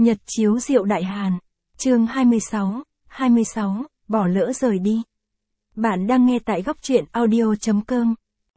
Nhật chiếu Diệu Đại Hàn, chương 26, bỏ lỡ rời đi. Bạn đang nghe tại góc truyện audio.com.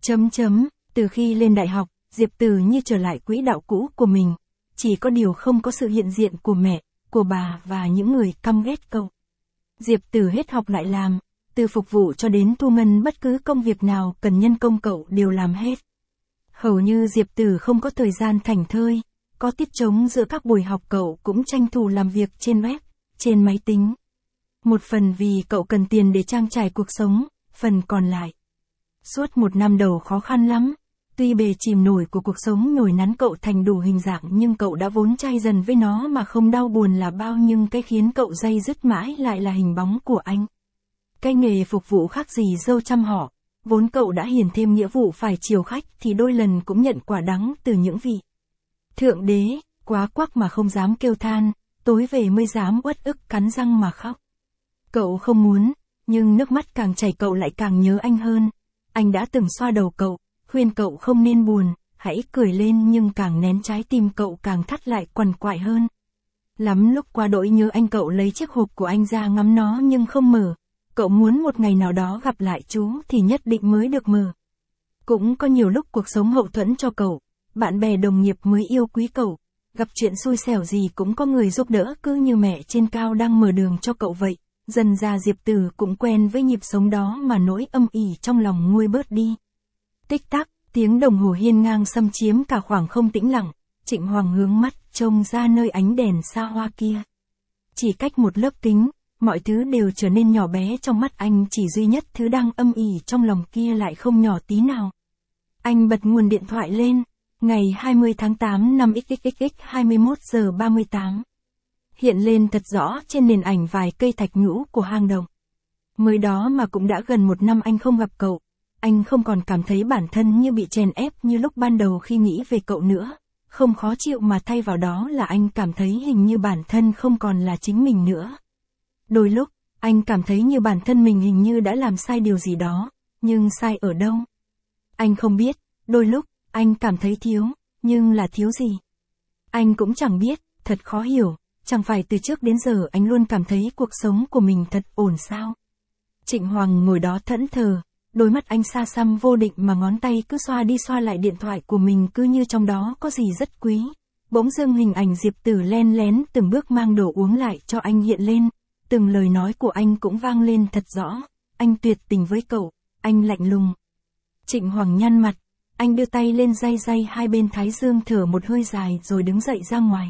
Từ khi lên đại học, Diệp Từ như trở lại quỹ đạo cũ của mình. Chỉ có điều không có sự hiện diện của mẹ, của bà và những người căm ghét cậu. Diệp Từ hết học lại làm, từ phục vụ cho đến thu ngân, bất cứ công việc nào cần nhân công cậu đều làm hết. Hầu như Diệp Từ không có thời gian thảnh thơi, có tiết trống giữa các buổi học cậu cũng tranh thủ làm việc trên web, trên máy tính. Một phần vì cậu cần tiền để trang trải cuộc sống, phần còn lại. Suốt một năm đầu khó khăn lắm, tuy bề chìm nổi của cuộc sống nhồi nắn cậu thành đủ hình dạng nhưng cậu đã vốn chai dần với nó mà không đau buồn là bao, nhưng cái khiến cậu day dứt mãi lại là hình bóng của anh. Cái nghề phục vụ khác gì dâu trăm họ, vốn cậu đã hiền thêm nghĩa vụ phải chiều khách thì đôi lần cũng nhận quả đắng từ những vị thượng đế, quá quắc mà không dám kêu than, tối về mới dám uất ức cắn răng mà khóc. Cậu không muốn, nhưng nước mắt càng chảy cậu lại càng nhớ anh hơn. Anh đã từng xoa đầu cậu, khuyên cậu không nên buồn, hãy cười lên, nhưng càng nén trái tim cậu càng thắt lại quằn quại hơn. Lắm lúc quá đỗi nhớ anh, cậu lấy chiếc hộp của anh ra ngắm nó nhưng không mở. Cậu muốn một ngày nào đó gặp lại chú thì nhất định mới được mở. Cũng có nhiều lúc cuộc sống hậu thuẫn cho cậu, bạn bè đồng nghiệp mới yêu quý cậu, gặp chuyện xui xẻo gì cũng có người giúp đỡ, cứ như mẹ trên cao đang mở đường cho cậu vậy. Dần ra Diệp Từ cũng quen với nhịp sống đó mà nỗi âm ỉ trong lòng nguôi bớt đi. Tích tắc, tiếng đồng hồ hiên ngang xâm chiếm cả khoảng không tĩnh lặng. Trịnh Hoàng hướng mắt trông ra nơi ánh đèn xa hoa kia. Chỉ cách một lớp kính, mọi thứ đều trở nên nhỏ bé trong mắt anh, chỉ duy nhất thứ đang âm ỉ trong lòng kia lại không nhỏ tí nào. Anh bật nguồn điện thoại lên, ngày 20 tháng 8 năm XXX 21 giờ 38. Hiện lên thật rõ trên nền ảnh vài cây thạch nhũ của hang động. Mới đó mà cũng đã gần một năm anh không gặp cậu. Anh không còn cảm thấy bản thân như bị chèn ép như lúc ban đầu khi nghĩ về cậu nữa. Không khó chịu mà thay vào đó là anh cảm thấy hình như bản thân không còn là chính mình nữa. Đôi lúc, anh cảm thấy như bản thân mình hình như đã làm sai điều gì đó, nhưng sai ở đâu? Anh không biết. Đôi lúc, anh cảm thấy thiếu, nhưng là thiếu gì? Anh cũng chẳng biết, thật khó hiểu. Chẳng phải từ trước đến giờ anh luôn cảm thấy cuộc sống của mình thật ổn sao? Trịnh Hoàng ngồi đó thẫn thờ, đôi mắt anh xa xăm vô định mà ngón tay cứ xoa đi xoa lại điện thoại của mình, cứ như trong đó có gì rất quý. Bỗng dưng hình ảnh Diệp Từ len lén từng bước mang đồ uống lại cho anh hiện lên, từng lời nói của anh cũng vang lên thật rõ. Anh tuyệt tình với cậu, anh lạnh lùng. Trịnh Hoàng nhăn mặt, anh đưa tay lên day hai bên thái dương, thở một hơi dài rồi đứng dậy ra ngoài.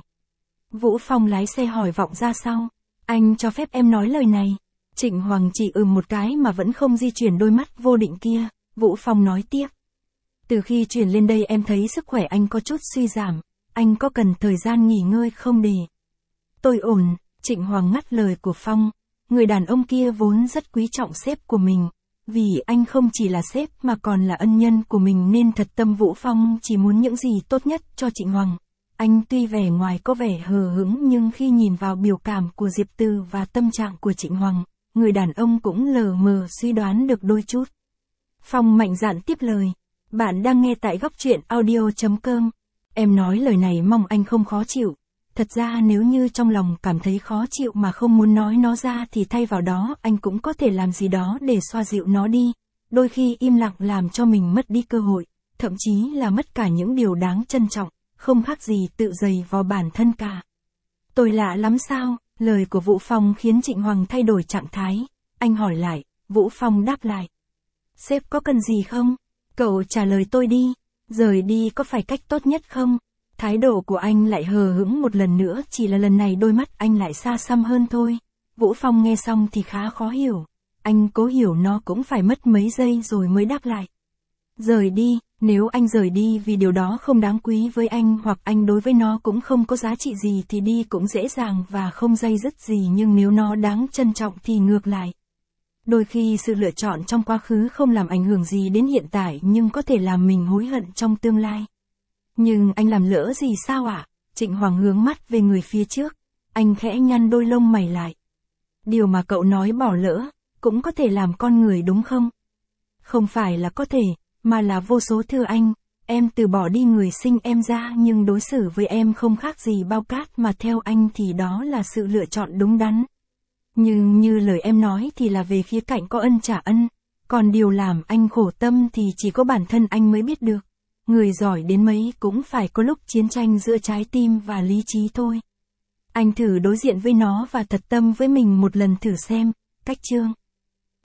Vũ Phong lái xe hỏi vọng ra sau, anh cho phép em nói lời này? Trịnh Hoàng chỉ một cái mà vẫn không di chuyển đôi mắt vô định kia. Vũ Phong nói tiếp, từ khi chuyển lên đây em thấy sức khỏe anh có chút suy giảm, anh có cần thời gian nghỉ ngơi không? Để tôi ổn. Trịnh Hoàng ngắt lời của Phong, người đàn ông kia vốn rất quý trọng sếp của mình, vì anh không chỉ là sếp mà còn là ân nhân của mình nên thật tâm Vũ Phong chỉ muốn những gì tốt nhất cho Trịnh Hoàng. Anh tuy vẻ ngoài có vẻ hờ hững nhưng khi nhìn vào biểu cảm của Diệp Từ và tâm trạng của Trịnh Hoàng, người đàn ông cũng lờ mờ suy đoán được đôi chút. Phong mạnh dạn tiếp lời, bạn đang nghe tại góc truyện audio.com. Em nói lời này mong anh không khó chịu. Thật ra nếu như trong lòng cảm thấy khó chịu mà không muốn nói nó ra thì thay vào đó anh cũng có thể làm gì đó để xoa dịu nó đi. Đôi khi im lặng làm cho mình mất đi cơ hội, thậm chí là mất cả những điều đáng trân trọng. Không khác gì tự giày vò bản thân cả. Tôi lạ lắm sao? Lời của Vũ Phong khiến Trịnh Hoàng thay đổi trạng thái. Anh hỏi lại, Vũ Phong đáp lại. Sếp có cần gì không? Cậu trả lời tôi đi. Rời đi có phải cách tốt nhất không? Thái độ của anh lại hờ hững một lần nữa, chỉ là lần này đôi mắt anh lại xa xăm hơn thôi. Vũ Phong nghe xong thì khá khó hiểu. Anh cố hiểu nó cũng phải mất mấy giây rồi mới đáp lại. Rời đi. Nếu anh rời đi vì điều đó không đáng quý với anh hoặc anh đối với nó cũng không có giá trị gì thì đi cũng dễ dàng và không day dứt gì, nhưng nếu nó đáng trân trọng thì ngược lại. Đôi khi sự lựa chọn trong quá khứ không làm ảnh hưởng gì đến hiện tại nhưng có thể làm mình hối hận trong tương lai. Nhưng anh làm lỡ gì sao ạ? Trịnh Hoàng hướng mắt về người phía trước. Anh khẽ nhăn đôi lông mày lại. Điều mà cậu nói bỏ lỡ, cũng có thể làm con người đúng không? Không phải là có thể, mà là vô số thưa anh. em từ bỏ đi người sinh em ra nhưng đối xử với em không khác gì bao cát mà theo anh thì đó là sự lựa chọn đúng đắn. Nhưng như lời em nói thì là về khía cạnh có ân trả ân, còn điều làm anh khổ tâm thì chỉ có bản thân anh mới biết được. Người giỏi đến mấy cũng phải có lúc chiến tranh giữa trái tim và lý trí thôi. Anh thử đối diện với nó và thật tâm với mình một lần thử xem, Cách Chương.